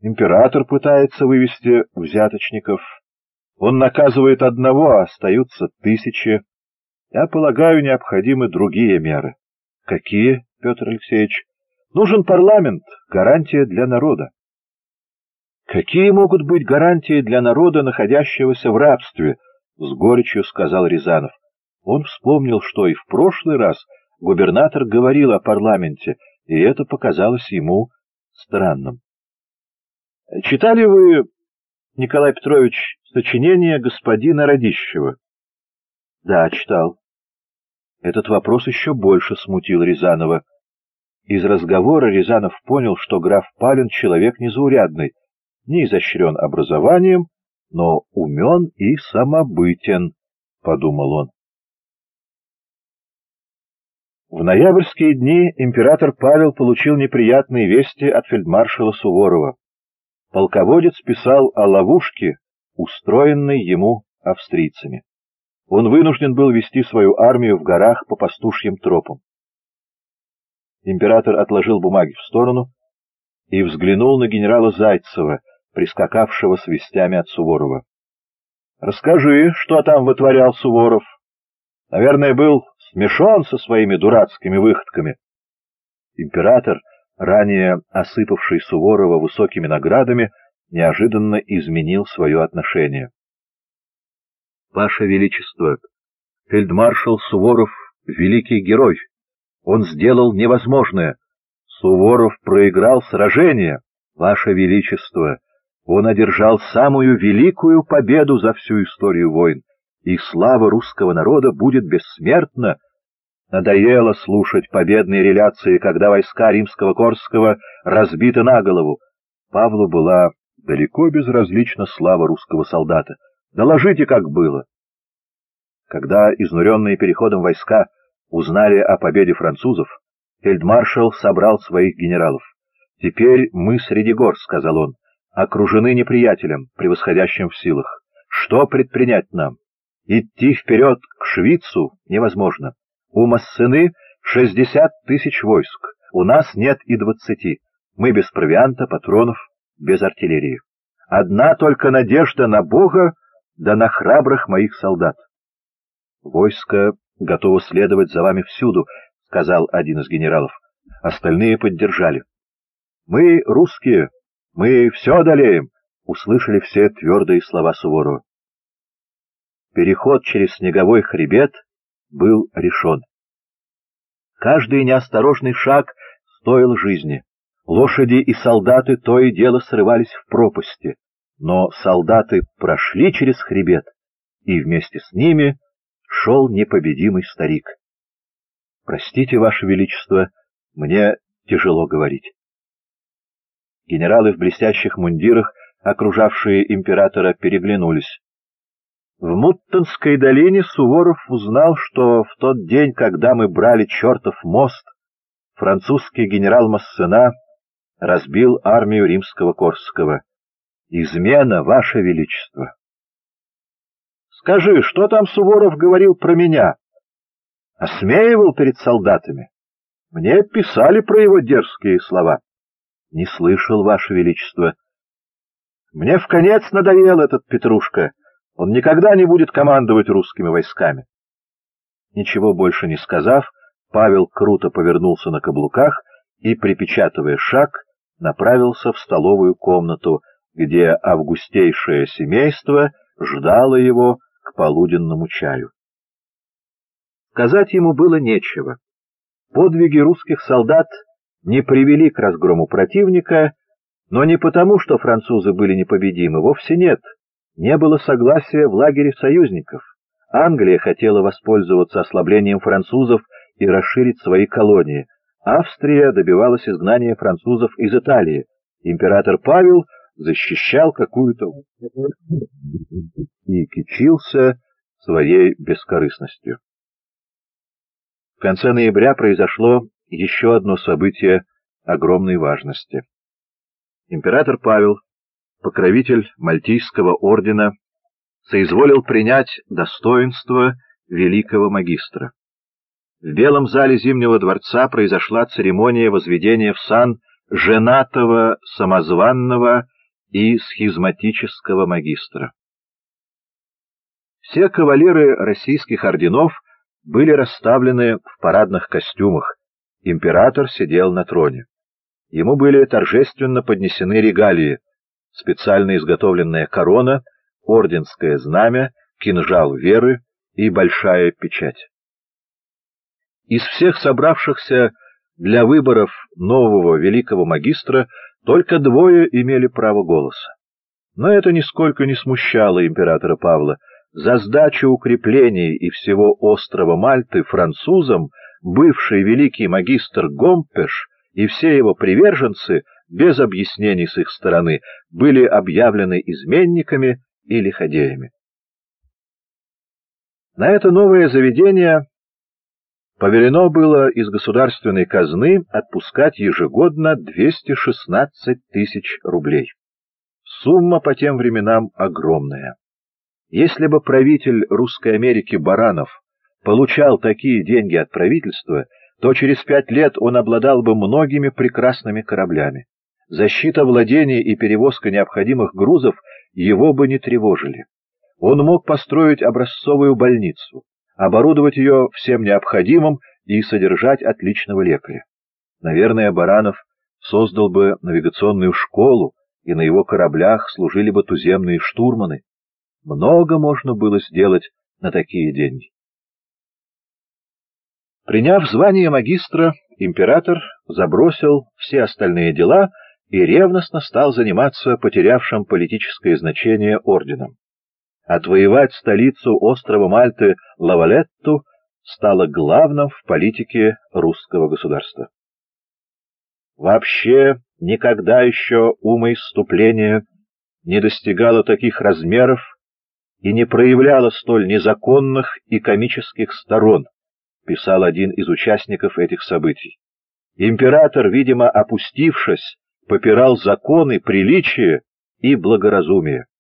Император пытается вывести взяточников. Он наказывает одного, а остаются тысячи. Я полагаю, необходимы другие меры. Какие, Петр Алексеевич? Нужен парламент, гарантия для народа. Какие могут быть гарантии для народа, находящегося в рабстве? С горечью сказал Рязанов. Он вспомнил, что и в прошлый раз губернатор говорил о парламенте, и это показалось ему странным. Читали вы, Николай Петрович, сочинение господина Радищева? Да, читал. Этот вопрос еще больше смутил Рязанова. Из разговора Рязанов понял, что граф Палин человек незаурядный, не изощрен образованием, но умен и самобытен, — подумал он. В ноябрьские дни император Павел получил неприятные вести от фельдмаршала Суворова. Полководец писал о ловушке, устроенной ему австрийцами. Он вынужден был вести свою армию в горах по пастушьим тропам. Император отложил бумаги в сторону и взглянул на генерала Зайцева, прискакавшего с вестями от Суворова. — Расскажи, что там вытворял Суворов. Наверное, был смешон со своими дурацкими выходками. Император, ранее осыпавший Суворова высокими наградами, неожиданно изменил свое отношение. — Ваше Величество, фельдмаршал Суворов — великий герой. Он сделал невозможное. Суворов проиграл сражение. Ваше Величество, он одержал самую великую победу за всю историю войн, и слава русского народа будет бессмертна. Надоело слушать победные реляции, когда войска римского-корского разбиты на голову. Павлу была далеко безразлична слава русского солдата. Доложите, как было. Когда изнуренные переходом войска узнали о победе французов, фельдмаршал собрал своих генералов. «Теперь мы среди гор», — сказал он, — «окружены неприятелем, превосходящим в силах. Что предпринять нам? Идти вперед к Швицу невозможно. У Массены 60 тысяч войск, у нас нет и 20. Мы без провианта, патронов, без артиллерии. Одна только надежда на Бога да на храбрых моих солдат». «Войско готово следовать за вами всюду», — сказал один из генералов. Остальные поддержали. «Мы, русские, мы все одолеем», — услышали все твердые слова Суворова. Переход через снеговой хребет был решен. Каждый неосторожный шаг стоил жизни. Лошади и солдаты то и дело срывались в пропасти, но солдаты прошли через хребет, и вместе с ними шел непобедимый старик. «Простите, Ваше Величество, мне тяжело говорить». Генералы в блестящих мундирах, окружавшие императора, переглянулись. В Муттенской долине Суворов узнал, что в тот день, когда мы брали чертов мост, французский генерал Массена разбил армию римского-корского. Измена, Ваше Величество. Скажи, что там Суворов говорил про меня? Осмеивал перед солдатами? Мне писали про его дерзкие слова. Не слышал, Ваше Величество. Мне вконец надоел этот Петрушка. Он никогда не будет командовать русскими войсками. Ничего больше не сказав, Павел круто повернулся на каблуках и, припечатывая шаг, направился в столовую комнату, где августейшее семейство ждало его к полуденному чаю. Сказать ему было нечего. Подвиги русских солдат не привели к разгрому противника, но не потому, что французы были непобедимы, вовсе нет. Не было согласия в лагере союзников. Англия хотела воспользоваться ослаблением французов и расширить свои колонии. Австрия добивалась изгнания французов из Италии. Император Павел защищал какую-то и кичился своей бескорыстностью. В конце ноября произошло еще одно событие огромной важности. Император Павел, покровитель Мальтийского ордена, соизволил принять достоинство великого магистра. В Белом зале Зимнего дворца произошла церемония возведения в сан женатого самозванного и схизматического магистра. Все кавалеры российских орденов были расставлены в парадных костюмах. Император сидел на троне. Ему были торжественно поднесены регалии: специально изготовленная корона, орденское знамя, кинжал веры и большая печать. Из всех собравшихся для выборов нового великого магистра только двое имели право голоса. Но это нисколько не смущало императора Павла. За сдачу укреплений и всего острова Мальты французам бывший великий магистр Гомпеш и все его приверженцы, без объяснений с их стороны, были объявлены изменниками и лиходеями. На это новое заведение повелено было из государственной казны отпускать ежегодно 216 тысяч рублей. Сумма по тем временам огромная. Если бы правитель Русской Америки Баранов получал такие деньги от правительства, то через 5 лет он обладал бы многими прекрасными кораблями. Защита владений и перевозка необходимых грузов его бы не тревожили. Он мог построить образцовую больницу, оборудовать ее всем необходимым и содержать отличного лекаря. Наверное, Баранов создал бы навигационную школу, и на его кораблях служили бы туземные штурманы. Много можно было сделать на такие деньги. Приняв звание магистра, император забросил все остальные дела и ревностно стал заниматься потерявшим политическое значение орденом. Отвоевать столицу острова Мальты Лавалетту стало главным в политике русского государства. Вообще никогда еще умоисступление не достигало таких размеров и не проявляло столь незаконных и комических сторон, писал один из участников этих событий. Император, видимо, опустившись, попирал законы, приличие и благоразумие.